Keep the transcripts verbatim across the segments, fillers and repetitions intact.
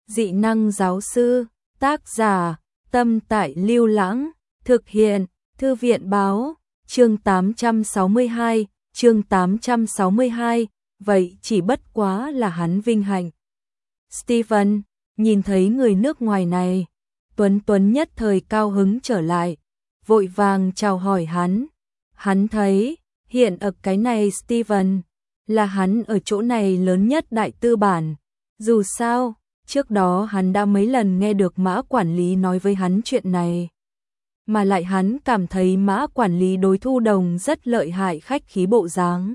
Dị năng giáo sư, tác giả, Tâm Tại Lưu Lãng, thực hiện, Thư viện báo, chương tám trăm sáu mươi hai, chương tám trăm sáu mươi hai, vậy chỉ bất quá là hắn vinh hạnh. Steven, nhìn thấy người nước ngoài này, Tuấn Tuấn nhất thời cao hứng trở lại, vội vàng chào hỏi hắn. Hắn thấy, hiện ở cái này Steven, là hắn ở chỗ này lớn nhất đại tư bản. Dù sao, trước đó hắn đã mấy lần nghe được Mã quản lý nói với hắn chuyện này. Mà lại hắn cảm thấy Mã quản lý đối Thu Đồng rất lợi hại khách khí bộ dáng.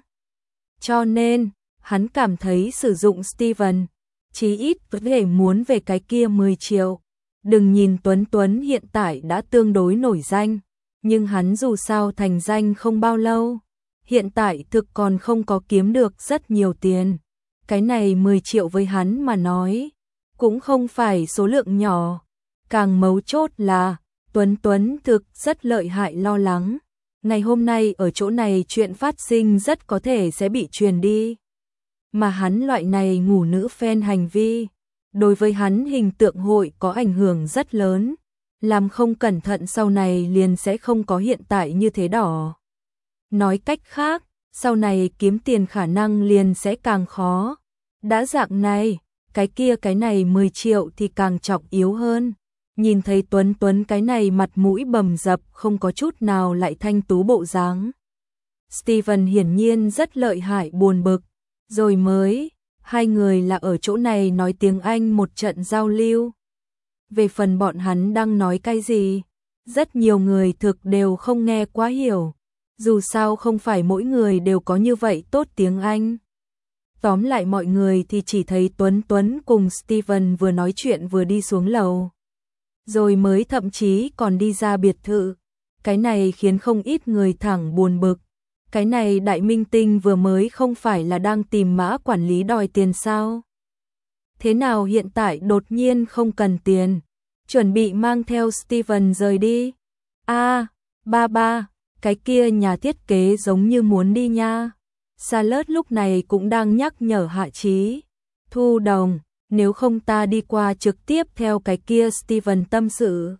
Cho nên, hắn cảm thấy sử dụng Steven, chí ít có thể muốn về cái kia mười triệu. Đừng nhìn Tuấn Tuấn hiện tại đã tương đối nổi danh, nhưng hắn dù sao thành danh không bao lâu. Hiện tại thực còn không có kiếm được rất nhiều tiền. Cái này mười triệu với hắn mà nói, cũng không phải số lượng nhỏ. Càng mấu chốt là, Tuấn Tuấn thực rất lợi hại lo lắng. Ngày hôm nay ở chỗ này chuyện phát sinh rất có thể sẽ bị truyền đi. Mà hắn loại này ngủ nữ fan hành vi, đối với hắn hình tượng hội có ảnh hưởng rất lớn. Làm không cẩn thận sau này liền sẽ không có hiện tại như thế đỏ. Nói cách khác, sau này kiếm tiền khả năng liền sẽ càng khó. Đã dạng này, cái kia cái này mười triệu thì càng trọng yếu hơn. Nhìn thấy Tuấn Tuấn cái này mặt mũi bầm dập không có chút nào lại thanh tú bộ dáng. Steven hiển nhiên rất lợi hại buồn bực. Rồi mới, hai người là ở chỗ này nói tiếng Anh một trận giao lưu. Về phần bọn hắn đang nói cái gì, rất nhiều người thực đều không nghe quá hiểu. Dù sao không phải mỗi người đều có như vậy tốt tiếng Anh. Tóm lại mọi người thì chỉ thấy Tuấn Tuấn cùng Steven vừa nói chuyện vừa đi xuống lầu. Rồi mới thậm chí còn đi ra biệt thự. Cái này khiến không ít người thẳng buồn bực. Cái này đại minh tinh vừa mới không phải là đang tìm Mã quản lý đòi tiền sao? Thế nào hiện tại đột nhiên không cần tiền, chuẩn bị mang theo Steven rời đi? A, ba ba, cái kia nhà thiết kế giống như muốn đi nha. Salad lúc này cũng đang nhắc nhở Hạ Chí. Thu Đồng, nếu không ta đi qua trực tiếp theo cái kia Steven tâm sự.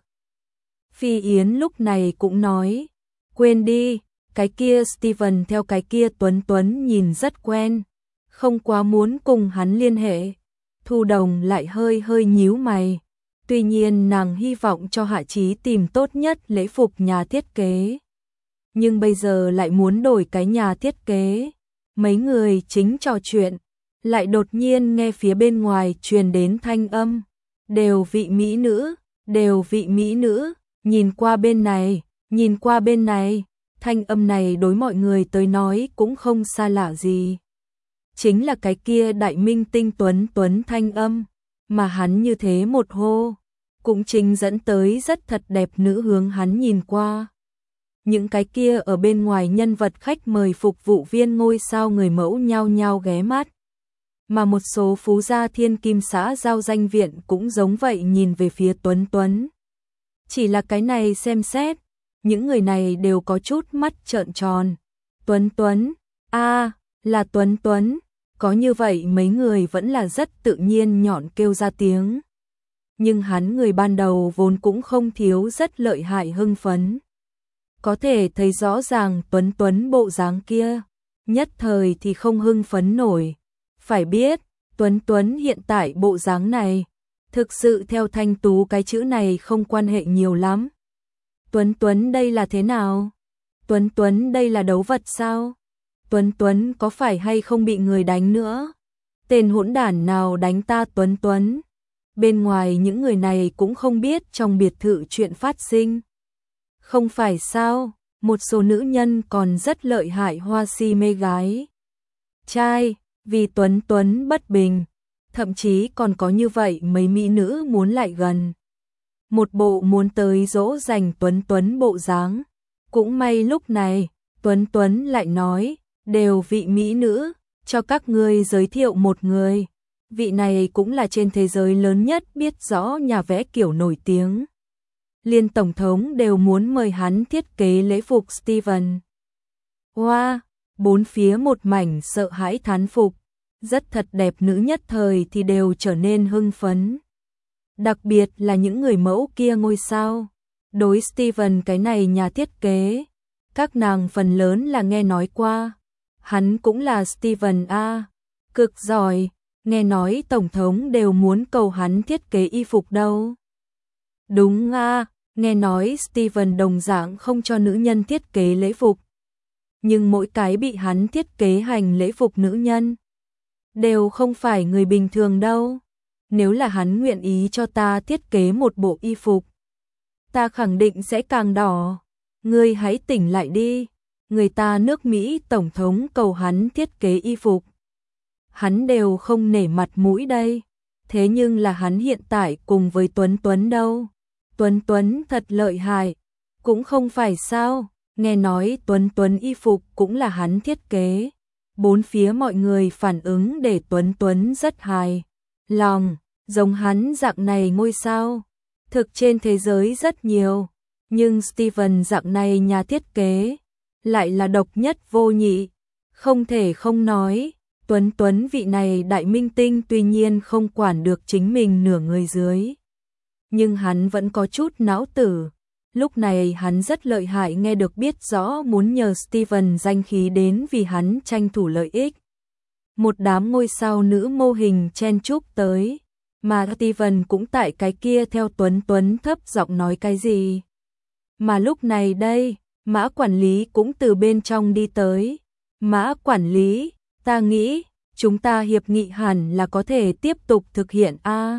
Phi Yến lúc này cũng nói, quên đi, cái kia Steven theo cái kia Tuấn Tuấn nhìn rất quen, không quá muốn cùng hắn liên hệ. Thu Đồng lại hơi hơi nhíu mày. Tuy nhiên nàng hy vọng cho Hạ Chí tìm tốt nhất lễ phục nhà thiết kế. Nhưng bây giờ lại muốn đổi cái nhà thiết kế. Mấy người chính trò chuyện, lại đột nhiên nghe phía bên ngoài truyền đến thanh âm. Đều vị mỹ nữ, đều vị mỹ nữ, nhìn qua bên này, nhìn qua bên này. Thanh âm này đối mọi người tới nói cũng không xa lạ gì. Chính là cái kia đại minh tinh Tuấn Tuấn thanh âm, mà hắn như thế một hô, cũng chính dẫn tới rất thật đẹp nữ hướng hắn nhìn qua. Những cái kia ở bên ngoài nhân vật khách mời phục vụ viên ngôi sao người mẫu nhao nhao ghé mắt. Mà một số phú gia thiên kim xã giao danh viện cũng giống vậy nhìn về phía Tuấn Tuấn. Chỉ là cái này xem xét, những người này đều có chút mắt trợn tròn. Tuấn Tuấn, a à, là Tuấn Tuấn, có như vậy mấy người vẫn là rất tự nhiên nhọn kêu ra tiếng. Nhưng hắn người ban đầu vốn cũng không thiếu rất lợi hại hưng phấn. Có thể thấy rõ ràng Tuấn Tuấn bộ dáng kia, nhất thời thì không hưng phấn nổi. Phải biết, Tuấn Tuấn hiện tại bộ dáng này, thực sự theo thanh tú cái chữ này không quan hệ nhiều lắm. Tuấn Tuấn đây là thế nào? Tuấn Tuấn đây là đấu vật sao? Tuấn Tuấn có phải hay không bị người đánh nữa? Tên hỗn đản nào đánh ta Tuấn Tuấn? Bên ngoài những người này cũng không biết trong biệt thự chuyện phát sinh. Không phải sao, một số nữ nhân còn rất lợi hại hoa si mê gái. Trai, vì Tuấn Tuấn bất bình, thậm chí còn có như vậy mấy mỹ nữ muốn lại gần. Một bộ muốn tới dỗ dành Tuấn Tuấn bộ dáng. Cũng may lúc này, Tuấn Tuấn lại nói, đều vị mỹ nữ, cho các ngươi giới thiệu một người. Vị này cũng là trên thế giới lớn nhất biết rõ nhà vẽ kiểu nổi tiếng. Liên tổng thống đều muốn mời hắn thiết kế lễ phục Steven. Wow, bốn phía một mảnh sợ hãi thán phục. Rất thật đẹp nữ nhất thời thì đều trở nên hưng phấn. Đặc biệt là những người mẫu kia ngôi sao. Đối Steven cái này nhà thiết kế, các nàng phần lớn là nghe nói qua. Hắn cũng là Steven A. Cực giỏi, nghe nói Tổng thống đều muốn cầu hắn thiết kế y phục đâu. Đúng a, nghe nói Steven đồng dạng không cho nữ nhân thiết kế lễ phục. Nhưng mỗi cái bị hắn thiết kế hành lễ phục nữ nhân đều không phải người bình thường đâu. Nếu là hắn nguyện ý cho ta thiết kế một bộ y phục, ta khẳng định sẽ càng đỏ. Ngươi hãy tỉnh lại đi. Người ta nước Mỹ Tổng thống cầu hắn thiết kế y phục, hắn đều không nể mặt mũi đây. Thế nhưng là hắn hiện tại cùng với Tuấn Tuấn đâu. Tuấn Tuấn thật lợi hại. Cũng không phải sao. Nghe nói Tuấn Tuấn y phục cũng là hắn thiết kế. Bốn phía mọi người phản ứng để Tuấn Tuấn rất hài lòng. Giống hắn dạng này ngôi sao thực trên thế giới rất nhiều. Nhưng Steven dạng này nhà thiết kế lại là độc nhất vô nhị. Không thể không nói, Tuấn Tuấn vị này đại minh tinh tuy nhiên không quản được chính mình nửa người dưới, nhưng hắn vẫn có chút não tử. Lúc này hắn rất lợi hại, nghe được biết rõ muốn nhờ Steven danh khí đến vì hắn tranh thủ lợi ích. Một đám ngôi sao nữ mô hình chen chúc tới, mà Steven cũng tại cái kia theo Tuấn Tuấn thấp giọng nói cái gì. Mà lúc này đây, Mã quản lý cũng từ bên trong đi tới. Mã quản lý, ta nghĩ, chúng ta hiệp nghị hẳn là có thể tiếp tục thực hiện a.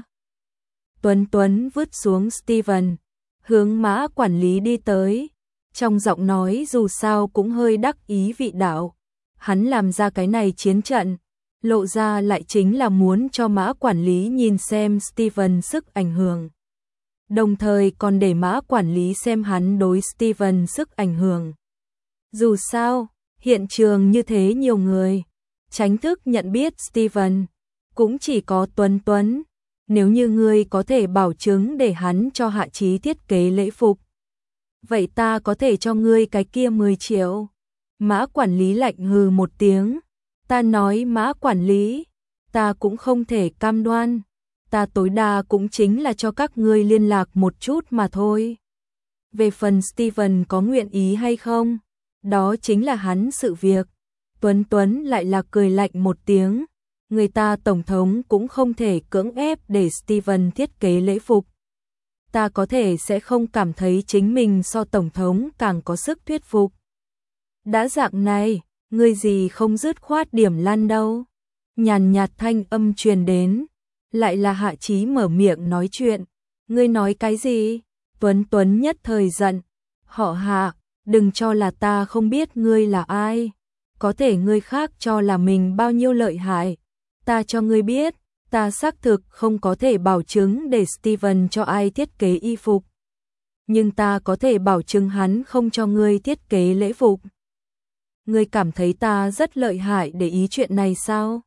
Tuấn Tuấn vứt xuống Steven, hướng Mã quản lý đi tới. Trong giọng nói dù sao cũng hơi đắc ý vị đạo. Hắn làm ra cái này chiến trận, lộ ra lại chính là muốn cho Mã quản lý nhìn xem Steven sức ảnh hưởng. Đồng thời còn để Mã quản lý xem hắn đối Steven sức ảnh hưởng. Dù sao, hiện trường như thế nhiều người, tránh thức nhận biết Steven, cũng chỉ có Tuấn Tuấn. Nếu như ngươi có thể bảo chứng để hắn cho Hạ Chí thiết kế lễ phục, vậy ta có thể cho ngươi cái kia mười triệu. Mã quản lý lạnh hừ một tiếng. Ta nói Mã quản lý, ta cũng không thể cam đoan. Ta tối đa cũng chính là cho các ngươi liên lạc một chút mà thôi. Về phần Steven có nguyện ý hay không, đó chính là hắn sự việc. Tuấn Tuấn lại là cười lạnh một tiếng. Người ta Tổng thống cũng không thể cưỡng ép để Steven thiết kế lễ phục. Ta có thể sẽ không cảm thấy chính mình so Tổng thống càng có sức thuyết phục. Đã dạng này, ngươi gì không dứt khoát điểm lăn đâu. Nhàn nhạt thanh âm truyền đến. Lại là Hạ Chí mở miệng nói chuyện. Ngươi nói cái gì? Tuấn Tuấn nhất thời giận. Họ Hạ, đừng cho là ta không biết ngươi là ai. Có thể ngươi khác cho là mình bao nhiêu lợi hại. Ta cho ngươi biết, ta xác thực không có thể bảo chứng để Steven cho ai thiết kế y phục. Nhưng ta có thể bảo chứng hắn không cho ngươi thiết kế lễ phục. Ngươi cảm thấy ta rất lợi hại để ý chuyện này sao?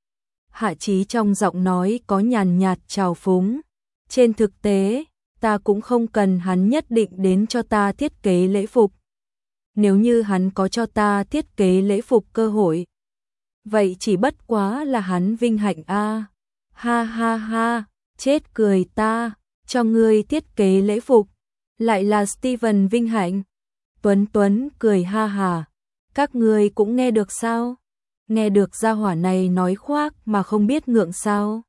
Hạ Chí trong giọng nói có nhàn nhạt trào phúng. Trên thực tế, ta cũng không cần hắn nhất định đến cho ta thiết kế lễ phục. Nếu như hắn có cho ta thiết kế lễ phục cơ hội, vậy chỉ bất quá là hắn vinh hạnh a. Ha ha ha, chết cười ta, cho ngươi thiết kế lễ phục, lại là Steven vinh hạnh. Tuấn Tuấn cười ha hà. Các ngươi cũng nghe được sao? Nghe được gia hỏa này nói khoác mà không biết ngượng sao?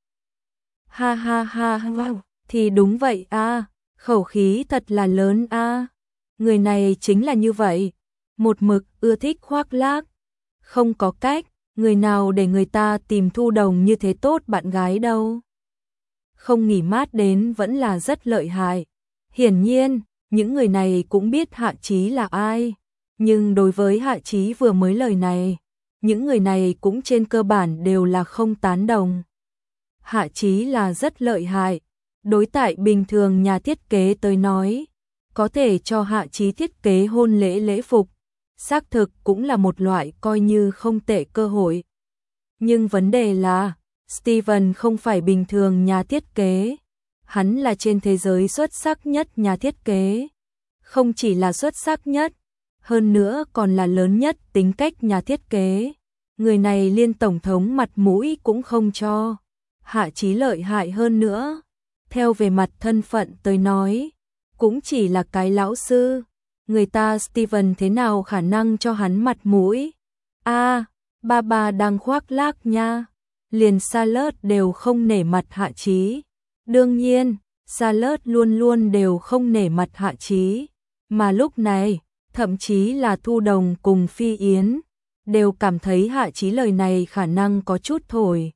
Ha ha ha, wow, thì đúng vậy a, khẩu khí thật là lớn a. Người này chính là như vậy, một mực ưa thích khoác lác. Không có cách, người nào để người ta tìm Thu Đồng như thế tốt bạn gái đâu. Không nghỉ mát đến vẫn là rất lợi hại. Hiển nhiên, những người này cũng biết Hạ Chí là ai. Nhưng đối với Hạ Chí vừa mới lời này, những người này cũng trên cơ bản đều là không tán đồng. Hạ Chí là rất lợi hại. Đối tại bình thường nhà thiết kế tới nói, có thể cho Hạ Chí thiết kế hôn lễ lễ phục, xác thực cũng là một loại coi như không tệ cơ hội. Nhưng vấn đề là, Steven không phải bình thường nhà thiết kế. Hắn là trên thế giới xuất sắc nhất nhà thiết kế. Không chỉ là xuất sắc nhất, hơn nữa còn là lớn nhất tính cách nhà thiết kế. Người này liên tổng thống mặt mũi cũng không cho. Hạ Chí lợi hại hơn nữa. theo về mặt thân phận tới nói, cũng chỉ là cái lão sư, người ta Steven thế nào khả năng cho hắn mặt mũi. A, à, ba ba đang khoác lác nha, liền Charlotte đều không nể mặt Hạ Chí. Đương nhiên, Charlotte luôn luôn đều không nể mặt Hạ Chí, mà lúc này, thậm chí là Thu Đồng cùng Phi Yến, đều cảm thấy Hạ Chí lời này khả năng có chút thổi.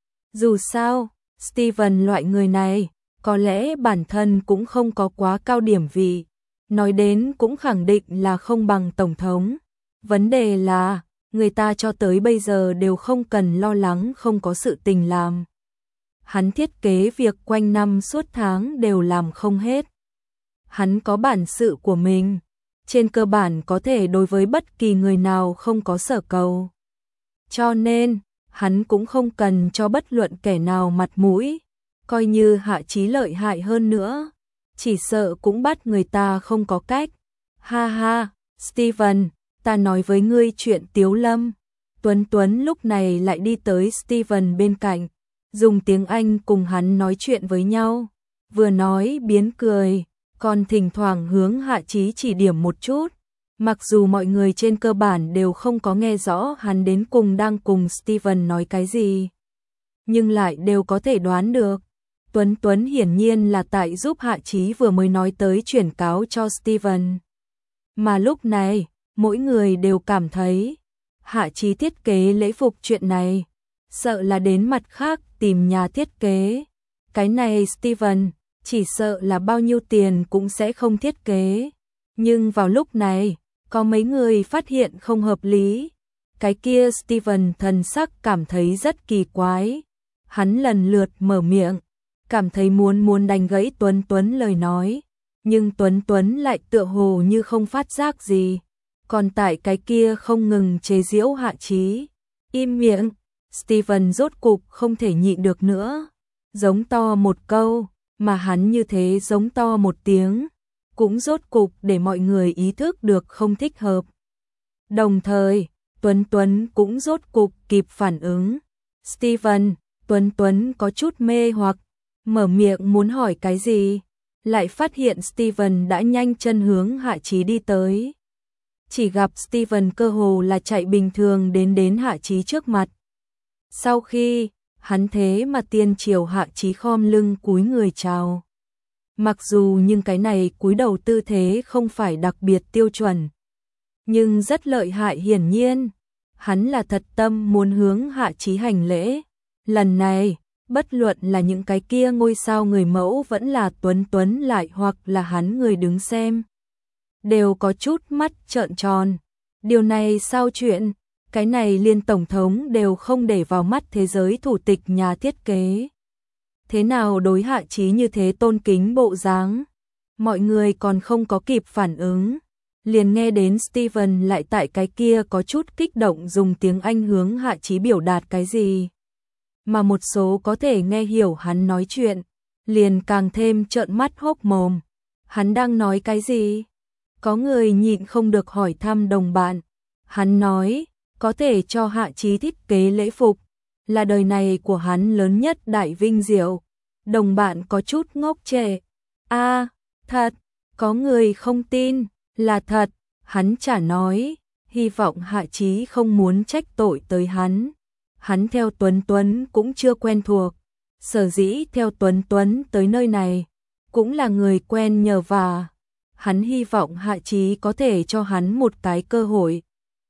Dù sao, Steven loại người này, có lẽ bản thân cũng không có quá cao điểm vị, nói đến cũng khẳng định là không bằng Tổng thống. Vấn đề là, người ta cho tới bây giờ đều không cần lo lắng không có sự tình làm. Hắn thiết kế việc quanh năm suốt tháng đều làm không hết. Hắn có bản sự của mình, trên cơ bản có thể đối với bất kỳ người nào không có sở cầu. Cho nên, hắn cũng không cần cho bất luận kẻ nào mặt mũi, coi như Hạ Chí lợi hại hơn nữa, chỉ sợ cũng bắt người ta không có cách. Ha ha, Steven, ta nói với ngươi chuyện Tiếu Lâm. Tuấn Tuấn lúc này lại đi tới Steven bên cạnh, dùng tiếng Anh cùng hắn nói chuyện với nhau, vừa nói biến cười, còn thỉnh thoảng hướng Hạ Chí chỉ điểm một chút. Mặc dù mọi người trên cơ bản đều không có nghe rõ hắn đến cùng đang cùng Steven nói cái gì, nhưng lại đều có thể đoán được. Tuấn Tuấn hiển nhiên là tại giúp Hạ Chí vừa mới nói tới chuyển cáo cho Steven. Mà lúc này, mỗi người đều cảm thấy Hạ Chí thiết kế lễ phục chuyện này, sợ là đến mặt khác tìm nhà thiết kế. Cái này Steven, chỉ sợ là bao nhiêu tiền cũng sẽ không thiết kế. Nhưng vào lúc này, có mấy người phát hiện không hợp lý. Cái kia Steven thần sắc cảm thấy rất kỳ quái. Hắn lần lượt mở miệng, cảm thấy muốn muốn đánh gãy Tuấn Tuấn lời nói. Nhưng Tuấn Tuấn lại tựa hồ như không phát giác gì. Còn tại cái kia không ngừng chế giễu Hạ Chí. Im miệng, Steven rốt cục không thể nhịn được nữa. Giống to một câu, mà hắn như thế giống to một tiếng, cũng rốt cục để mọi người ý thức được không thích hợp. Đồng thời, Tuấn Tuấn cũng rốt cục kịp phản ứng. Steven, Tuấn Tuấn có chút mê hoặc, mở miệng muốn hỏi cái gì, lại phát hiện Steven đã nhanh chân hướng Hạ Chí đi tới. Chỉ gặp Steven cơ hồ là chạy bình thường đến đến Hạ Chí trước mặt. Sau khi, hắn thế mà tiên triều Hạ Chí khom lưng cúi người chào. Mặc dù nhưng cái này cúi đầu tư thế không phải đặc biệt tiêu chuẩn, nhưng rất lợi hại hiển nhiên. Hắn là thật tâm muốn hướng Hạ Chí hành lễ. Lần này, bất luận là những cái kia ngôi sao người mẫu vẫn là Tuấn Tuấn lại hoặc là hắn người đứng xem, đều có chút mắt trợn tròn. Điều này sao chuyện, cái này liên tổng thống đều không để vào mắt thế giới thủ tịch nhà thiết kế. Thế nào đối Hạ Chí như thế tôn kính bộ dáng, mọi người còn không có kịp phản ứng. Liền nghe đến Steven lại tại cái kia có chút kích động dùng tiếng Anh hướng Hạ Chí biểu đạt cái gì. Mà một số có thể nghe hiểu hắn nói chuyện, liền càng thêm trợn mắt hốc mồm. Hắn đang nói cái gì? Có người nhịn không được hỏi thăm đồng bạn. Hắn nói, có thể cho Hạ Chí thiết kế lễ phục, là đời này của hắn lớn nhất đại vinh diệu. Đồng bạn có chút ngốc trệ. A, à, thật, có người không tin, là thật. Hắn chả nói, hy vọng Hạ Chí không muốn trách tội tới hắn. Hắn theo Tuấn Tuấn cũng chưa quen thuộc, sở dĩ theo Tuấn Tuấn tới nơi này, cũng là người quen nhờ vả. Hắn hy vọng Hạ Chí có thể cho hắn một cái cơ hội,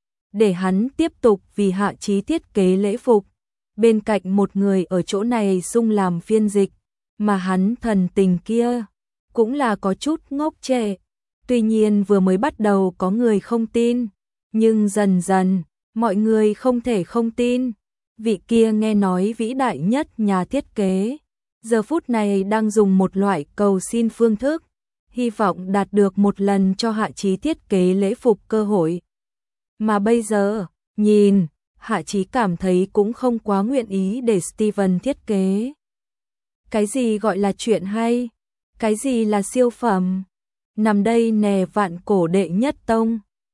để hắn tiếp tục vì Hạ Chí thiết kế lễ phục. Bên cạnh một người ở chỗ này sung làm phiên dịch, mà hắn thần tình kia, cũng là có chút ngốc trệ. Tuy nhiên vừa mới bắt đầu có người không tin, nhưng dần dần, mọi người không thể không tin. Vị kia nghe nói vĩ đại nhất nhà thiết kế, giờ phút này đang dùng một loại cầu xin phương thức, hy vọng đạt được một lần cho Hạ Chí thiết kế lễ phục cơ hội. Mà bây giờ, nhìn, Hạ Chí cảm thấy cũng không quá nguyện ý để Steven thiết kế. Cái gì gọi là chuyện hay? Cái gì là siêu phẩm? Nằm đây nè vạn cổ đệ nhất tông.